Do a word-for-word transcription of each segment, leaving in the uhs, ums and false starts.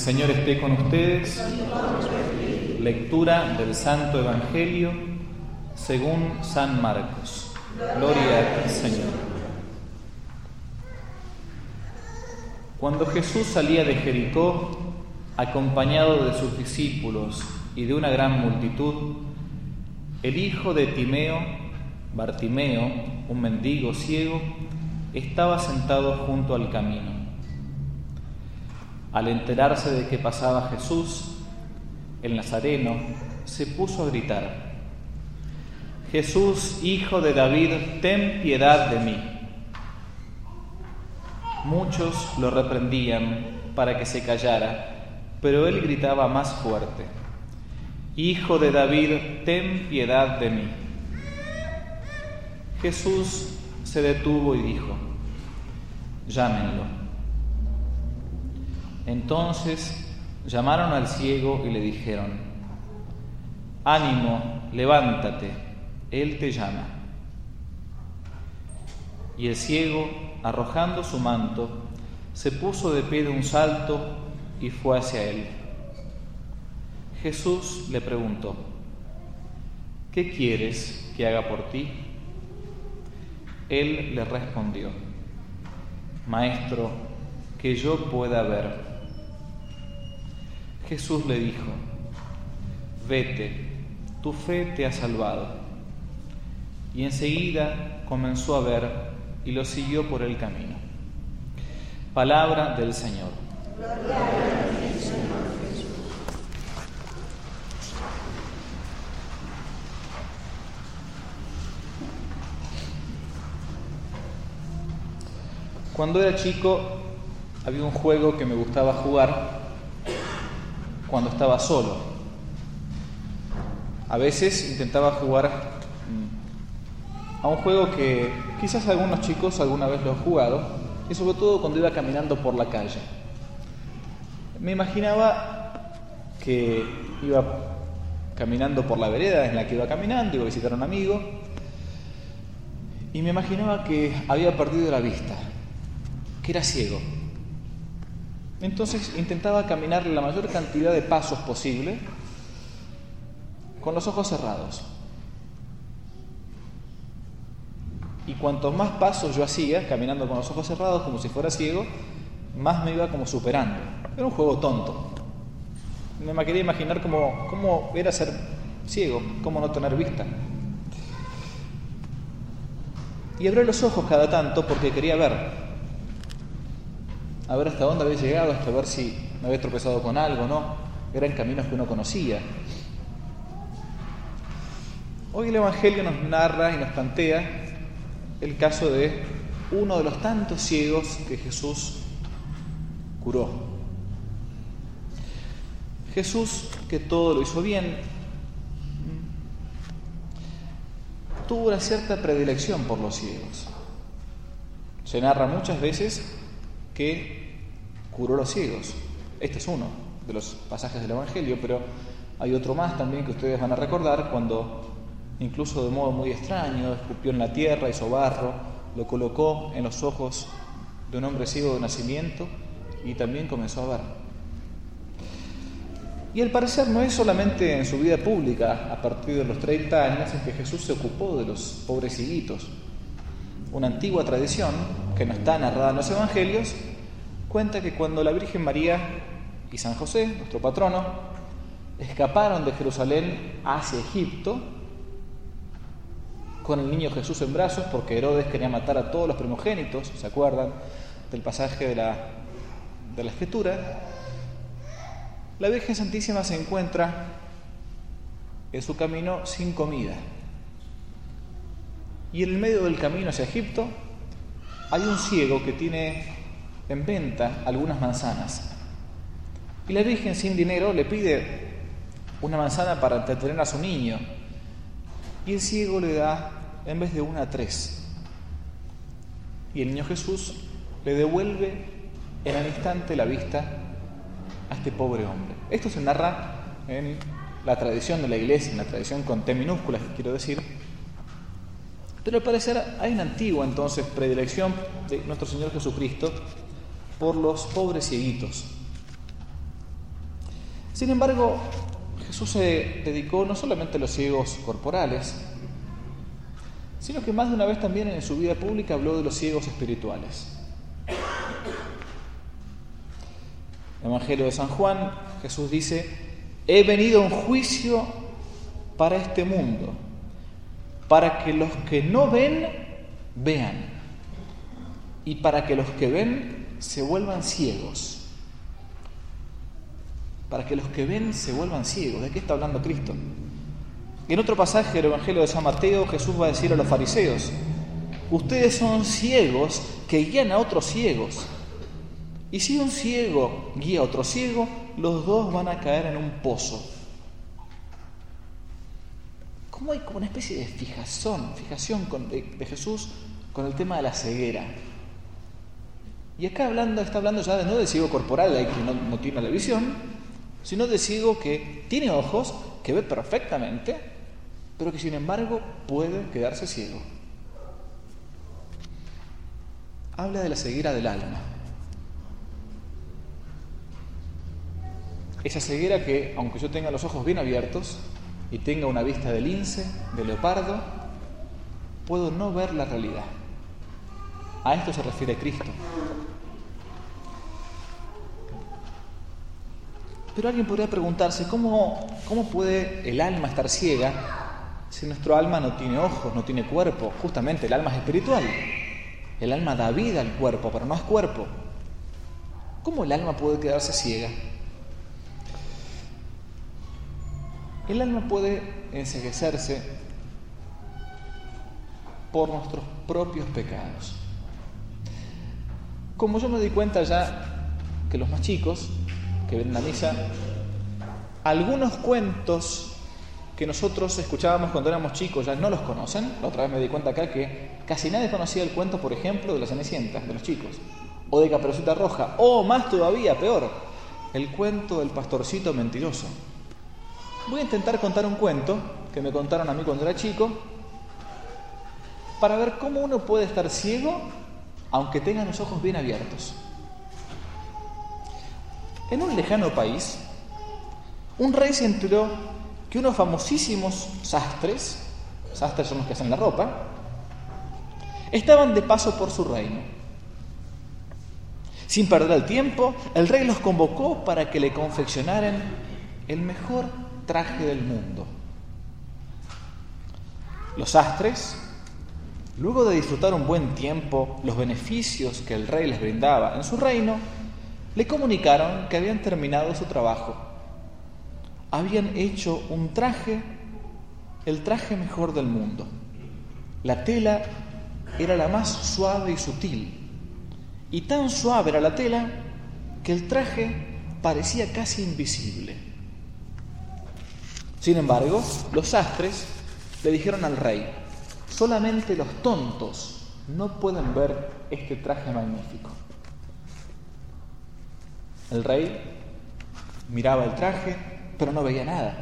Señor esté con ustedes. Lectura del Santo Evangelio según San Marcos. Gloria a ti, Señor. Cuando Jesús salía de Jericó, acompañado de sus discípulos y de una gran multitud, el hijo de Timeo, Bartimeo, un mendigo ciego, estaba sentado junto al camino. Al enterarse de que pasaba Jesús, el Nazareno se puso a gritar: «Jesús, hijo de David, ten piedad de mí». Muchos lo reprendían para que se callara, pero él gritaba más fuerte: «Hijo de David, ten piedad de mí». Jesús se detuvo y dijo: «Llámenlo». Entonces llamaron al ciego y le dijeron: «Ánimo, levántate, él te llama». Y el ciego, arrojando su manto, se puso de pie de un salto y fue hacia él. Jesús le preguntó: «¿Qué quieres que haga por ti?». Él le respondió: «Maestro, que yo pueda ver». Jesús le dijo: «Vete, tu fe te ha salvado». Y enseguida comenzó a ver y lo siguió por el camino. Palabra del Señor. Gloria a ti, Señor Jesús. Cuando era chico había un juego que me gustaba jugar cuando estaba solo. A veces intentaba jugar a un juego que quizás algunos chicos alguna vez lo han jugado, y sobre todo cuando iba caminando por la calle. Me imaginaba que iba caminando por la vereda en la que iba caminando, iba a visitar a un amigo, y me imaginaba que había perdido la vista, que era ciego. Entonces intentaba caminar la mayor cantidad de pasos posible con los ojos cerrados. Y cuantos más pasos yo hacía, caminando con los ojos cerrados como si fuera ciego, más me iba como superando. Era un juego tonto. Me quería imaginar cómo, cómo era ser ciego, cómo no tener vista. Y abrí los ojos cada tanto porque quería ver. A ver hasta dónde había llegado, hasta ver si me había tropezado con algo, ¿no? Eran caminos que uno conocía. Hoy el Evangelio nos narra y nos plantea el caso de uno de los tantos ciegos que Jesús curó. Jesús, que todo lo hizo bien, tuvo una cierta predilección por los ciegos. Se narra muchas veces que curó a los ciegos. Este es uno de los pasajes del Evangelio, pero hay otro más también que ustedes van a recordar, cuando incluso de modo muy extraño escupió en la tierra, hizo barro, lo colocó en los ojos de un hombre ciego de nacimiento y también comenzó a ver. Y al parecer no es solamente en su vida pública, a partir de los treinta años, en que Jesús se ocupó de los pobres cieguitos. Una antigua tradición, que no está narrada en los Evangelios, cuenta que cuando la Virgen María y San José, nuestro patrono, escaparon de Jerusalén hacia Egipto con el niño Jesús en brazos, porque Herodes quería matar a todos los primogénitos, ¿se acuerdan del pasaje de la, de la Escritura? La Virgen Santísima se encuentra en su camino sin comida. Y en el medio del camino hacia Egipto hay un ciego que tiene en venta algunas manzanas. Y la Virgen, sin dinero, le pide una manzana para entretener a su niño. Y el ciego le da, en vez de una, tres. Y el niño Jesús le devuelve en el instante la vista a este pobre hombre. Esto se narra en la tradición de la Iglesia, en la tradición con T minúsculas, quiero decir. Pero al parecer hay una antigua entonces predilección de nuestro Señor Jesucristo por los pobres cieguitos. Sin embargo, Jesús se dedicó no solamente a los ciegos corporales, sino que más de una vez también en su vida pública habló de los ciegos espirituales. En el Evangelio de San Juan, Jesús dice: he venido en juicio para este mundo, para que los que no ven, vean, y para que los que ven se vuelvan ciegos. Para que los que ven se vuelvan ciegos. ¿De qué está hablando Cristo? En otro pasaje del Evangelio de San Mateo, Jesús va a decir a los fariseos: ustedes son ciegos que guían a otros ciegos. Y si un ciego guía a otro ciego, los dos van a caer en un pozo. ¿Cómo hay como una especie de fijación, fijación con, de, de Jesús con el tema de la ceguera? Y acá hablando, está hablando ya de, no de ciego corporal, hay que no, no tiene la visión, sino de ciego que tiene ojos, que ve perfectamente, pero que sin embargo puede quedarse ciego. Habla de la ceguera del alma. Esa ceguera que, aunque yo tenga los ojos bien abiertos y tenga una vista de lince, de leopardo, puedo no ver la realidad. A esto se refiere Cristo. Pero alguien podría preguntarse, ¿cómo, cómo puede el alma estar ciega si nuestro alma no tiene ojos, no tiene cuerpo? Justamente el alma es espiritual. El alma da vida al cuerpo, pero no es cuerpo. ¿Cómo el alma puede quedarse ciega? El alma puede enceguecerse por nuestros propios pecados. Como yo me di cuenta ya que los más chicos que ven la misa, algunos cuentos que nosotros escuchábamos cuando éramos chicos ya no los conocen. La otra vez me di cuenta acá que casi nadie conocía el cuento, por ejemplo, de la Cenicienta, de los chicos, o de Caperucita Roja, o más todavía, peor, el cuento del pastorcito mentiroso. Voy a intentar contar un cuento que me contaron a mí cuando era chico para ver cómo uno puede estar ciego aunque tenga los ojos bien abiertos. En un lejano país, un rey se enteró que unos famosísimos sastres, sastres son los que hacen la ropa, estaban de paso por su reino. Sin perder el tiempo, el rey los convocó para que le confeccionaran el mejor traje del mundo. Los sastres, luego de disfrutar un buen tiempo los beneficios que el rey les brindaba en su reino, le comunicaron que habían terminado su trabajo. Habían hecho un traje, el traje mejor del mundo. La tela era la más suave y sutil, y tan suave era la tela que el traje parecía casi invisible. Sin embargo, los sastres le dijeron al rey: solamente los tontos no pueden ver este traje magnífico. El rey miraba el traje, pero no veía nada.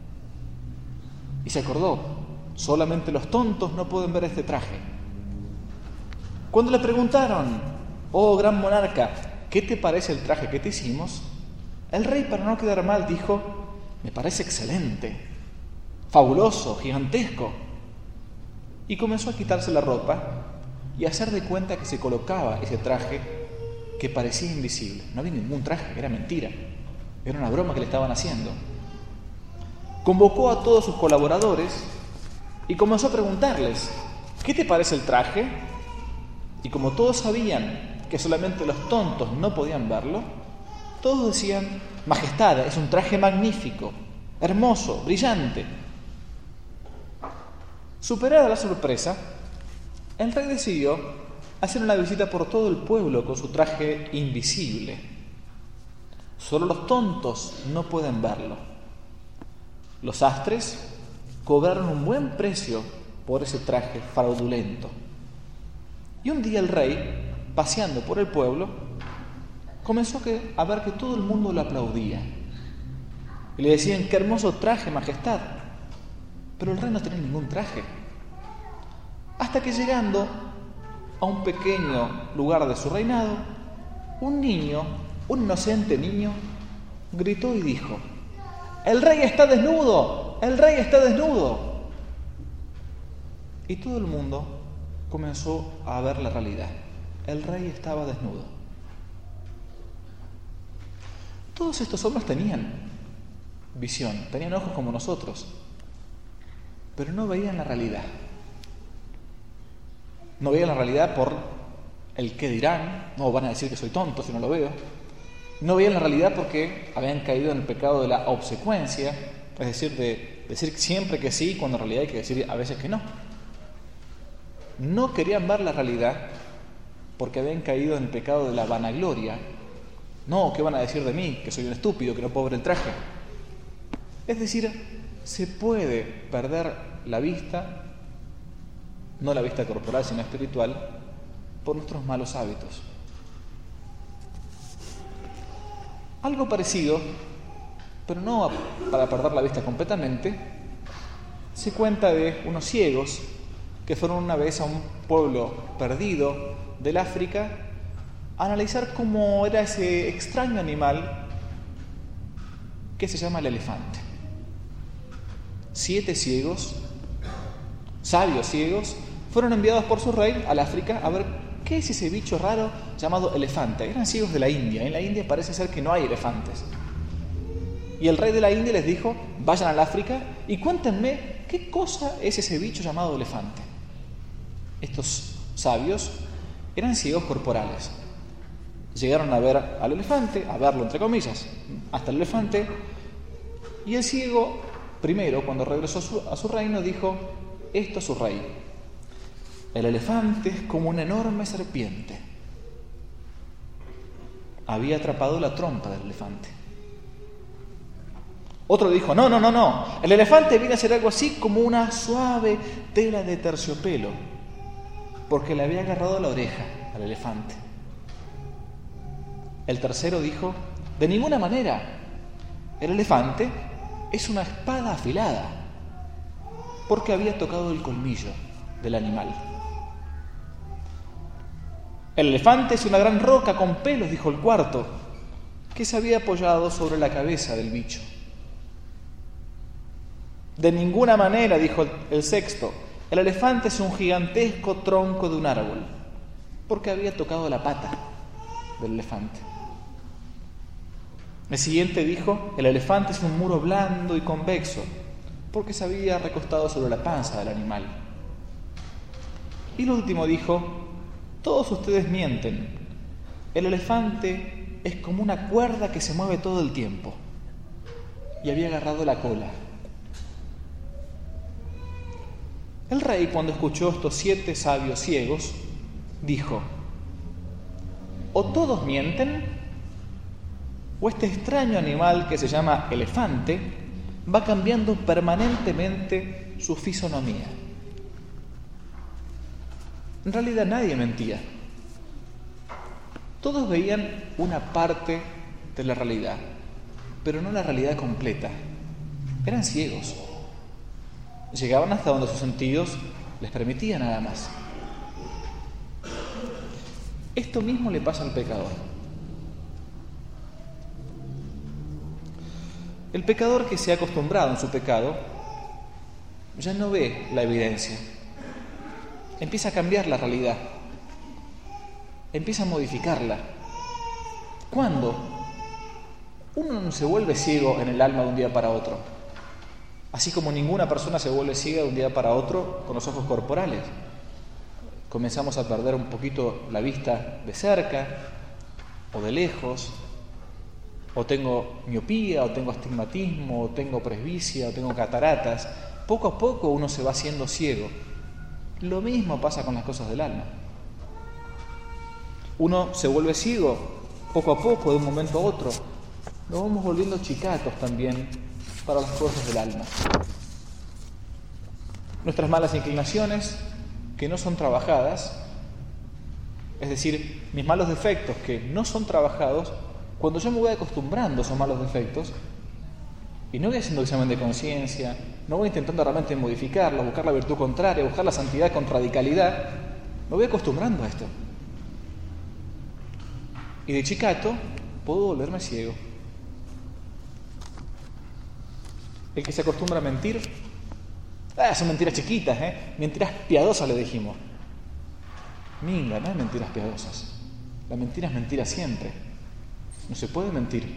Y se acordó: solamente los tontos no pueden ver este traje. Cuando le preguntaron: oh gran monarca, ¿qué te parece el traje que te hicimos?, el rey, para no quedar mal, dijo: me parece excelente, fabuloso, gigantesco. Y comenzó a quitarse la ropa y a hacer de cuenta que se colocaba ese traje que parecía invisible. No había ningún traje, era mentira, era una broma que le estaban haciendo. Convocó a todos sus colaboradores y comenzó a preguntarles: ¿qué te parece el traje? Y como todos sabían que solamente los tontos no podían verlo, todos decían: Majestad, es un traje magnífico, hermoso, brillante. Superada la sorpresa, el rey decidió hacer una visita por todo el pueblo con su traje invisible. Solo los tontos no pueden verlo. Los sastres cobraron un buen precio por ese traje fraudulento. Y un día el rey, paseando por el pueblo, comenzó a ver que todo el mundo lo aplaudía. Y le decían: qué hermoso traje, majestad. Pero el rey no tenía ningún traje. Hasta que, llegando a un pequeño lugar de su reinado, un niño, un inocente niño, gritó y dijo: el rey está desnudo, el rey está desnudo. Y todo el mundo comenzó a ver la realidad. El rey estaba desnudo. Todos estos hombres tenían visión, tenían ojos como nosotros, pero no veían la realidad. No veían la realidad por el qué dirán, no van a decir que soy tonto si no lo veo. No veían la realidad porque habían caído en el pecado de la obsecuencia, es decir, de decir siempre que sí cuando en realidad hay que decir a veces que no. No querían ver la realidad porque habían caído en el pecado de la vanagloria. No, ¿qué van a decir de mí? Que soy un estúpido, que no puedo ver el traje. Es decir, se puede perder la vista, no la vista corporal, sino espiritual, por nuestros malos hábitos. Algo parecido, pero no para perder la vista completamente, se cuenta de unos ciegos que fueron una vez a un pueblo perdido del África a analizar cómo era ese extraño animal que se llama el elefante. Siete ciegos, sabios ciegos, fueron enviados por su rey al África a ver qué es ese bicho raro llamado elefante. Eran ciegos de la India. En la India parece ser que no hay elefantes. Y el rey de la India les dijo, vayan al África y cuéntenme qué cosa es ese bicho llamado elefante. Estos sabios eran ciegos corporales. Llegaron a ver al elefante, a verlo entre comillas, hasta el elefante, y el ciego, primero, cuando regresó a su, a su reino, dijo, esto es su rey. El elefante es como una enorme serpiente. Había atrapado la trompa del elefante. Otro dijo, no, no, no, no, el elefante viene a ser algo así como una suave tela de terciopelo, porque le había agarrado la oreja al elefante. El tercero dijo, de ninguna manera, el elefante es una espada afilada, porque había tocado el colmillo del animal. El elefante es una gran roca con pelos, dijo el cuarto, que se había apoyado sobre la cabeza del bicho. De ninguna manera, dijo el sexto, el elefante es un gigantesco tronco de un árbol, porque había tocado la pata del elefante. El siguiente dijo, el elefante es un muro blando y convexo, porque se había recostado sobre la panza del animal. Y el último dijo, todos ustedes mienten, el elefante es como una cuerda que se mueve todo el tiempo, y había agarrado la cola. El rey, cuando escuchó estos siete sabios ciegos, dijo, o todos mienten, o este extraño animal que se llama elefante va cambiando permanentemente su fisonomía. En realidad nadie mentía. Todos veían una parte de la realidad, pero no la realidad completa. Eran ciegos. Llegaban hasta donde sus sentidos les permitían nada más. Esto mismo le pasa al pecador. El pecador que se ha acostumbrado en su pecado ya no ve la evidencia. Empieza a cambiar la realidad. Empieza a modificarla. ¿Cuándo? Uno no se vuelve ciego en el alma de un día para otro. Así como ninguna persona se vuelve ciega de un día para otro con los ojos corporales. Comenzamos a perder un poquito la vista de cerca o de lejos. O tengo miopía, o tengo astigmatismo, o tengo presbicia, o tengo cataratas. Poco a poco uno se va haciendo ciego. Lo mismo pasa con las cosas del alma. Uno se vuelve ciego poco a poco, de un momento a otro. Nos vamos volviendo chicatos también para las cosas del alma. Nuestras malas inclinaciones, que no son trabajadas, es decir, mis malos defectos que no son trabajados, cuando yo me voy acostumbrando a esos malos defectos, y no voy haciendo examen de conciencia, no voy intentando realmente modificarlo, buscar la virtud contraria, buscar la santidad con radicalidad, me voy acostumbrando a esto. Y de chicato puedo volverme ciego. El que se acostumbra a mentir, ah, son mentiras chiquitas, ¿eh? Mentiras piadosas le dijimos. Minga, no hay mentiras piadosas. La mentira es mentira siempre. No se puede mentir.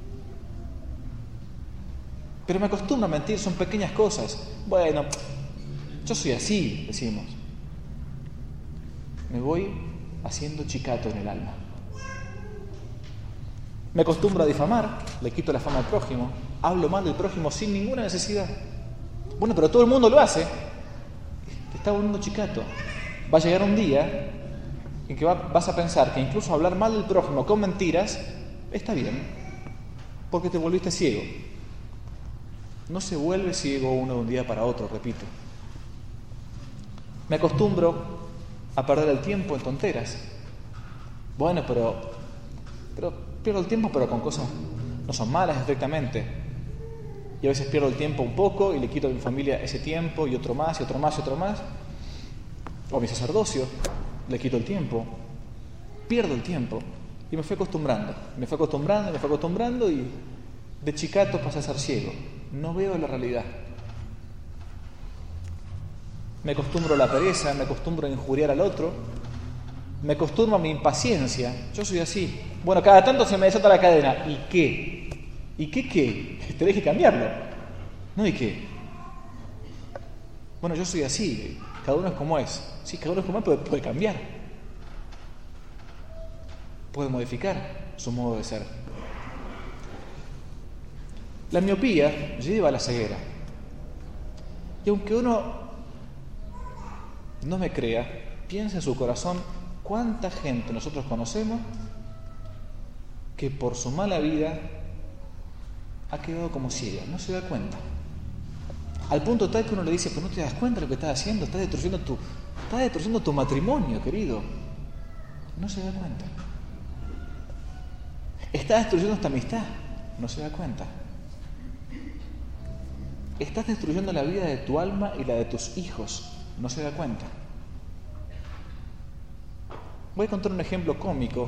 Pero me acostumbro a mentir, son pequeñas cosas. Bueno, yo soy así, decimos. Me voy haciendo chicato en el alma. Me acostumbro a difamar, le quito la fama al prójimo, hablo mal del prójimo sin ninguna necesidad. Bueno, pero todo el mundo lo hace. Te está volviendo chicato. Va a llegar un día en que va, vas a pensar que incluso hablar mal del prójimo con mentiras está bien, porque te volviste ciego. No se vuelve ciego uno de un día para otro, repito. Me acostumbro a perder el tiempo en tonteras. Bueno, pero, pero pierdo el tiempo, pero con cosas no son malas estrictamente. Y a veces pierdo el tiempo un poco y le quito a mi familia ese tiempo y otro más y otro más y otro más. O a mi sacerdocio le quito el tiempo. Pierdo el tiempo y me fui acostumbrando. Me fui acostumbrando, me fui acostumbrando y de chicato pasé a ser ciego. No veo la realidad. Me acostumbro a la pereza, me acostumbro a injuriar al otro, me acostumbro a mi impaciencia. Yo soy así. Bueno, cada tanto se me desata la cadena. ¿Y qué? ¿Y qué qué? Te deje cambiarlo. ¿No y qué? Bueno, yo soy así. Cada uno es como es. Sí, cada uno es como es, puede, puede cambiar. Puede modificar su modo de ser. La miopía lleva a la ceguera. Y aunque uno no me crea, piensa en su corazón cuánta gente nosotros conocemos que por su mala vida ha quedado como ciega, no se da cuenta. Al punto tal que uno le dice, pero no te das cuenta de lo que estás haciendo, estás destruyendo tu, estás destruyendo tu matrimonio, querido. No se da cuenta. Estás destruyendo esta amistad, no se da cuenta. Estás destruyendo la vida de tu alma y la de tus hijos, no se da cuenta. Voy a contar un ejemplo cómico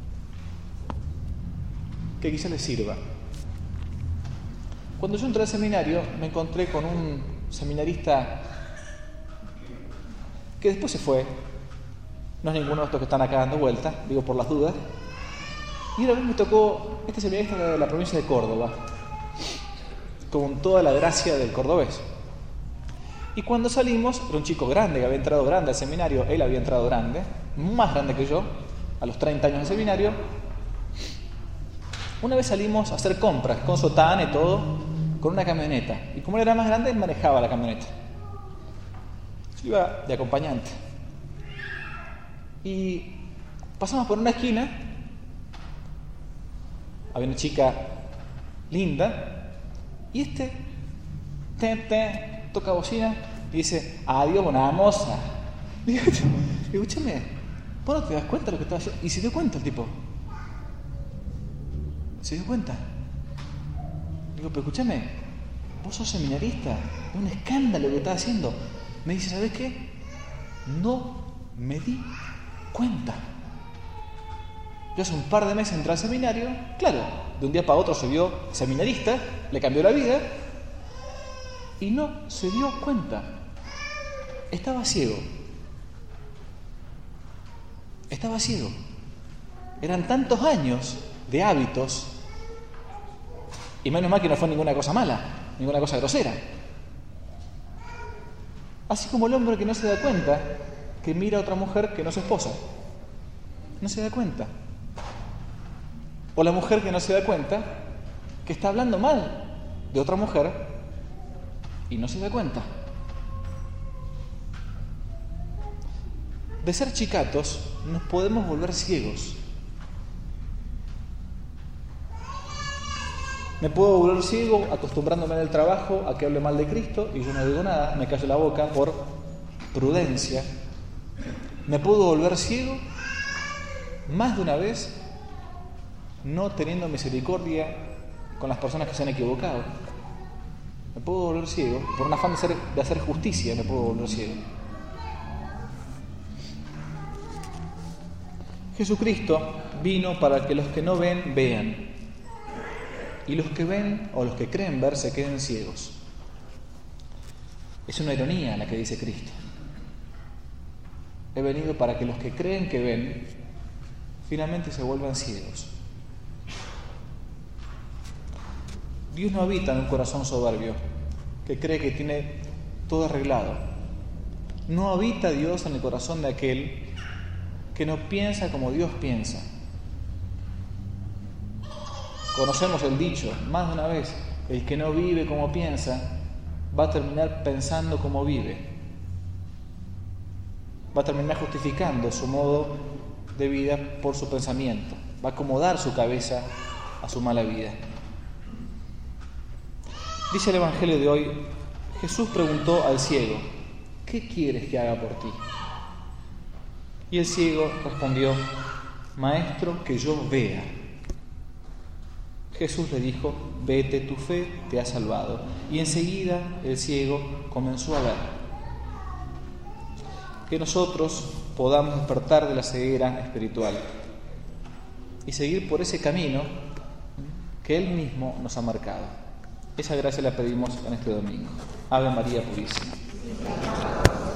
que quizá les sirva. Cuando yo entré al seminario me encontré con un seminarista que después se fue. No es ninguno de estos que están acá dando vueltas, digo por las dudas. Y una vez me tocó este seminarista de la provincia de Córdoba, con toda la gracia del cordobés. Y cuando salimos, era un chico grande, que había entrado grande al seminario, él había entrado grande, más grande que yo, a los treinta años de seminario. Una vez salimos a hacer compras, con sotana y todo, con una camioneta. Y como él era más grande, él manejaba la camioneta. Yo iba de acompañante. Y pasamos por una esquina, había una chica linda, y este te, te, toca bocina y dice, adiós, buena moza. Digo, escúchame, ¿vos no te das cuenta de lo que estaba haciendo? Y se dio cuenta el tipo. Se dio cuenta. Digo, pero escúchame, vos sos seminarista, es un escándalo lo que estás haciendo. Me dice, ¿sabés qué? No me di cuenta. Yo hace un par de meses entré al seminario, claro, de un día para otro se vio seminarista, le cambió la vida y no se dio cuenta. Estaba ciego. Estaba ciego. Eran tantos años de hábitos, y menos mal que no fue ninguna cosa mala, ninguna cosa grosera. Así como el hombre que no se da cuenta que mira a otra mujer que no es su esposa. No se da cuenta. O la mujer que no se da cuenta que está hablando mal de otra mujer y no se da cuenta. De ser chicatos nos podemos volver ciegos. Me puedo volver ciego acostumbrándome en el trabajo a que hable mal de Cristo y yo no digo nada, me callo la boca por prudencia. Me puedo volver ciego más de una vez no teniendo misericordia con las personas que se han equivocado. Me puedo volver ciego por un afán de hacer, de hacer justicia, me puedo volver ciego. Jesucristo vino para que los que no ven, vean. y los que ven o los que creen ver se queden ciegos. Es una ironía la que dice Cristo. He venido para que los que creen que ven finalmente se vuelvan ciegos. Dios no habita en un corazón soberbio que cree que tiene todo arreglado. No habita Dios en el corazón de aquel que no piensa como Dios piensa. Conocemos el dicho más de una vez: el que no vive como piensa va a terminar pensando como vive. Va a terminar justificando su modo de vida por su pensamiento. Va a acomodar su cabeza a su mala vida. Dice el Evangelio de hoy, Jesús preguntó al ciego: ¿qué quieres que haga por ti? Y el ciego respondió: Maestro, que yo vea. Jesús le dijo: vete, tu fe te ha salvado. Y enseguida el ciego comenzó a ver. Que nosotros podamos despertar de la ceguera espiritual y seguir por ese camino que Él mismo nos ha marcado. Esa gracia la pedimos en este domingo. Ave María Purísima.